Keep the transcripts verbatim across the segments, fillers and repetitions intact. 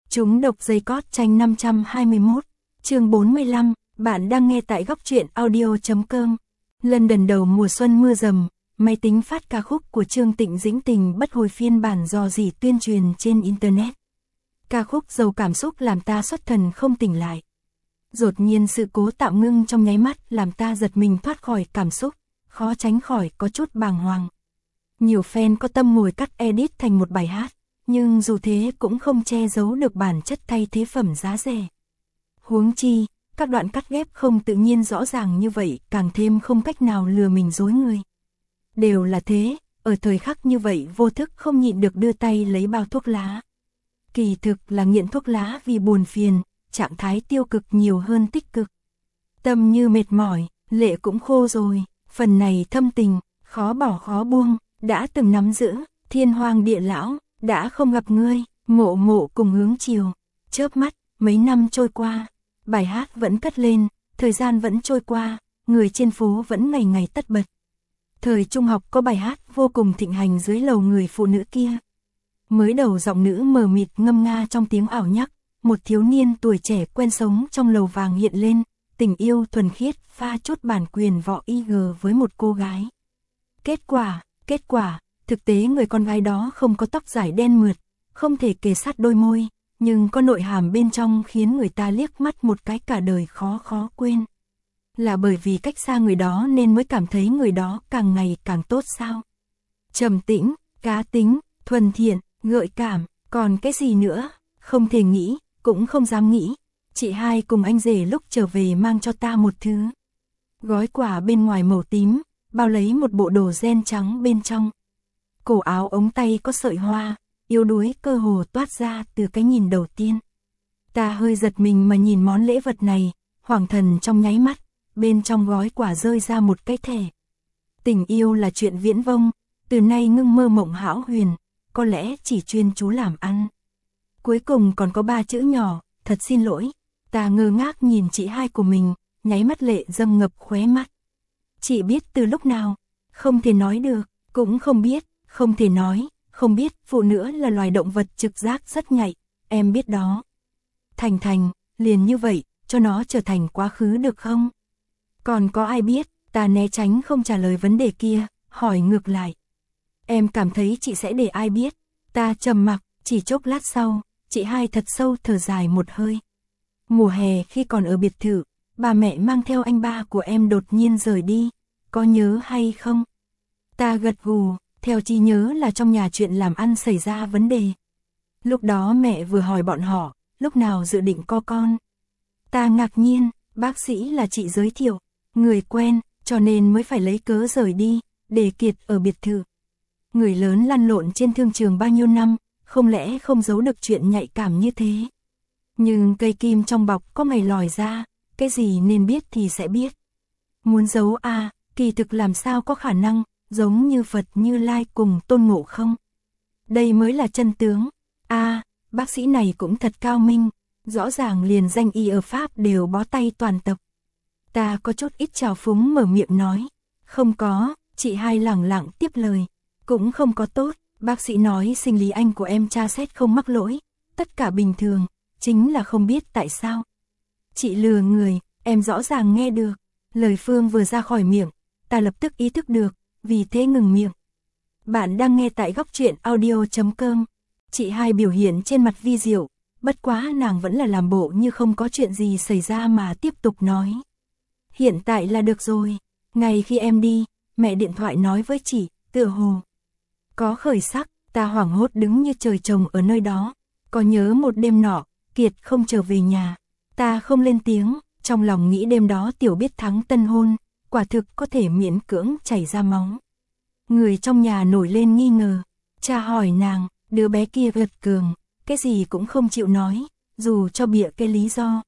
Chúng độc dây cót tranh năm trăm hai mươi mốt, chương bốn mươi lăm, bạn đang nghe tại góc truyện audio.com. London đầu mùa xuân mưa rầm, máy tính phát ca khúc của Trương Tịnh Dĩnh Tình bất hồi phiên bản dò dỉ tuyên truyền trên Internet. Ca khúc giàu cảm xúc làm ta xuất thần không tỉnh lại. Đột nhiên sự cố tạm ngưng trong nháy mắt làm ta giật mình thoát khỏi cảm xúc, khó tránh khỏi có chút bàng hoàng. Nhiều fan có tâm ngồi cắt edit thành một bài hát, nhưng dù thế cũng không che giấu được bản chất thay thế phẩm giá rẻ. Huống chi, các đoạn cắt ghép không tự nhiên rõ ràng như vậy càng thêm không cách nào lừa mình dối người. Đều là thế, ở thời khắc như vậy vô thức không nhịn được đưa tay lấy bao thuốc lá. Kỳ thực là nghiện thuốc lá vì buồn phiền, trạng thái tiêu cực nhiều hơn tích cực. Tâm như mệt mỏi, lệ cũng khô rồi, phần này thâm tình, khó bỏ khó buông, đã từng nắm giữ, thiên hoàng địa lão, đã không gặp ngươi, mộ mộ cùng hướng chiều. Chớp mắt, mấy năm trôi qua, bài hát vẫn cất lên, thời gian vẫn trôi qua, người trên phố vẫn ngày ngày tất bật. Thời trung học có bài hát vô cùng thịnh hành dưới lầu người phụ nữ kia. Mới đầu giọng nữ mờ mịt ngâm nga trong tiếng ảo nhắc, một thiếu niên tuổi trẻ quen sống trong lầu vàng hiện lên, tình yêu thuần khiết pha chút bản quyền võ i giê với một cô gái. Kết quả, kết quả, thực tế người con gái đó không có tóc dài đen mượt, không thể kề sát đôi môi, nhưng có nội hàm bên trong khiến người ta liếc mắt một cái cả đời khó khó quên. Là bởi vì cách xa người đó nên mới cảm thấy người đó càng ngày càng tốt sao? Trầm tĩnh, cá tính, thuần thiện, gợi cảm, còn cái gì nữa? Không thể nghĩ, cũng không dám nghĩ. Chị hai cùng anh rể lúc trở về mang cho ta một thứ. Gói quà bên ngoài màu tím, bao lấy một bộ đồ ren trắng bên trong. Cổ áo ống tay có sợi hoa, yếu đuối cơ hồ toát ra từ cái nhìn đầu tiên. Ta hơi giật mình mà nhìn món lễ vật này, hoảng thần trong nháy mắt, bên trong gói quà rơi ra một cái thẻ. Tình yêu là chuyện viễn vông, từ nay ngưng mơ mộng hão huyền, có lẽ chỉ chuyên chú làm ăn. Cuối cùng còn có ba chữ nhỏ, thật xin lỗi. Ta ngơ ngác nhìn chị hai của mình, nháy mắt lệ dâng ngập khóe mắt. Chị biết từ lúc nào? Không thể nói được, cũng không biết, không thể nói, không biết, phụ nữ là loài động vật trực giác rất nhạy, em biết đó. Thành Thành, liền như vậy, cho nó trở thành quá khứ được không? Còn có ai biết? Ta né tránh không trả lời vấn đề kia, hỏi ngược lại. Em cảm thấy chị sẽ để ai biết? Ta trầm mặc, chỉ chốc lát sau, chị hai thật sâu thở dài một hơi. Mùa hè khi còn ở biệt thự, bà mẹ mang theo anh ba của em đột nhiên rời đi, có nhớ hay không? Ta gật gù, theo trí nhớ là trong nhà chuyện làm ăn xảy ra vấn đề. Lúc đó mẹ vừa hỏi bọn họ, lúc nào dự định có con. Ta ngạc nhiên, bác sĩ là chị giới thiệu, người quen, cho nên mới phải lấy cớ rời đi, để Kiệt ở biệt thự. Người lớn lăn lộn trên thương trường bao nhiêu năm, không lẽ không giấu được chuyện nhạy cảm như thế. Nhưng cây kim trong bọc có ngày lòi ra, cái gì nên biết thì sẽ biết. Muốn giấu à, kỳ thực làm sao có khả năng, giống như Phật Như Lai cùng Tôn Ngộ Không. Đây mới là chân tướng. À, bác sĩ này cũng thật cao minh, rõ ràng liền danh y ở Pháp đều bó tay toàn tập. Ta có chút ít trào phúng mở miệng nói. Không có, chị hai lẳng lặng tiếp lời. Cũng không có tốt, bác sĩ nói sinh lý anh của em tra xét không mắc lỗi, tất cả bình thường, chính là không biết tại sao. Chị lừa người, em rõ ràng nghe được. Lời Phương vừa ra khỏi miệng, ta lập tức ý thức được, vì thế ngừng miệng. Bạn đang nghe tại góc truyện audio.com. Chị hai biểu hiện trên mặt vi diệu, bất quá nàng vẫn là làm bộ như không có chuyện gì xảy ra mà tiếp tục nói. Hiện tại là được rồi, ngày khi em đi, mẹ điện thoại nói với chị, tựa hồ có khởi sắc, ta hoảng hốt đứng như trời trồng ở nơi đó. Có nhớ một đêm nọ, Kiệt không trở về nhà, ta không lên tiếng, trong lòng nghĩ đêm đó Tiểu biết thắng tân hôn, quả thực có thể miễn cưỡng chảy ra máu. Người trong nhà nổi lên nghi ngờ, cha hỏi nàng, đứa bé kia gật cường, cái gì cũng không chịu nói, dù cho bịa cái lý do.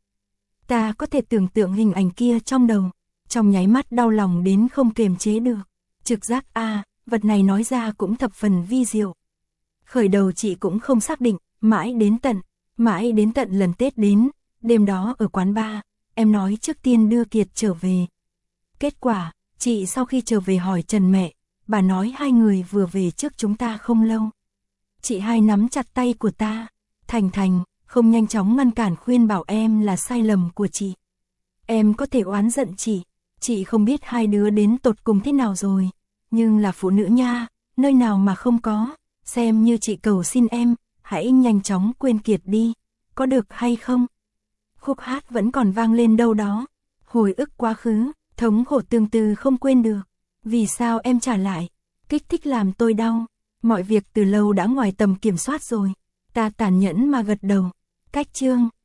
Ta có thể tưởng tượng hình ảnh kia trong đầu, trong nháy mắt đau lòng đến không kềm chế được. Trực giác a, à, vật này nói ra cũng thập phần vi diệu. Khởi đầu chị cũng không xác định, mãi đến tận, mãi đến tận lần Tết đến, đêm đó ở quán bar, em nói trước tiên đưa Kiệt trở về. Kết quả, chị sau khi trở về hỏi Trần mẹ, bà nói hai người vừa về trước chúng ta không lâu. Chị hai nắm chặt tay của ta, Thành Thành, không nhanh chóng ngăn cản khuyên bảo em là sai lầm của chị. Em có thể oán giận chị, chị không biết hai đứa đến tột cùng thế nào rồi, nhưng là phụ nữ nha, nơi nào mà không có, xem như chị cầu xin em, hãy nhanh chóng quên Kiệt đi, có được hay không? Khúc hát vẫn còn vang lên đâu đó, hồi ức quá khứ, thống khổ tương tư không quên được, vì sao em trả lại, kích thích làm tôi đau, mọi việc từ lâu đã ngoài tầm kiểm soát rồi, ta tàn nhẫn mà gật đầu, cách chương.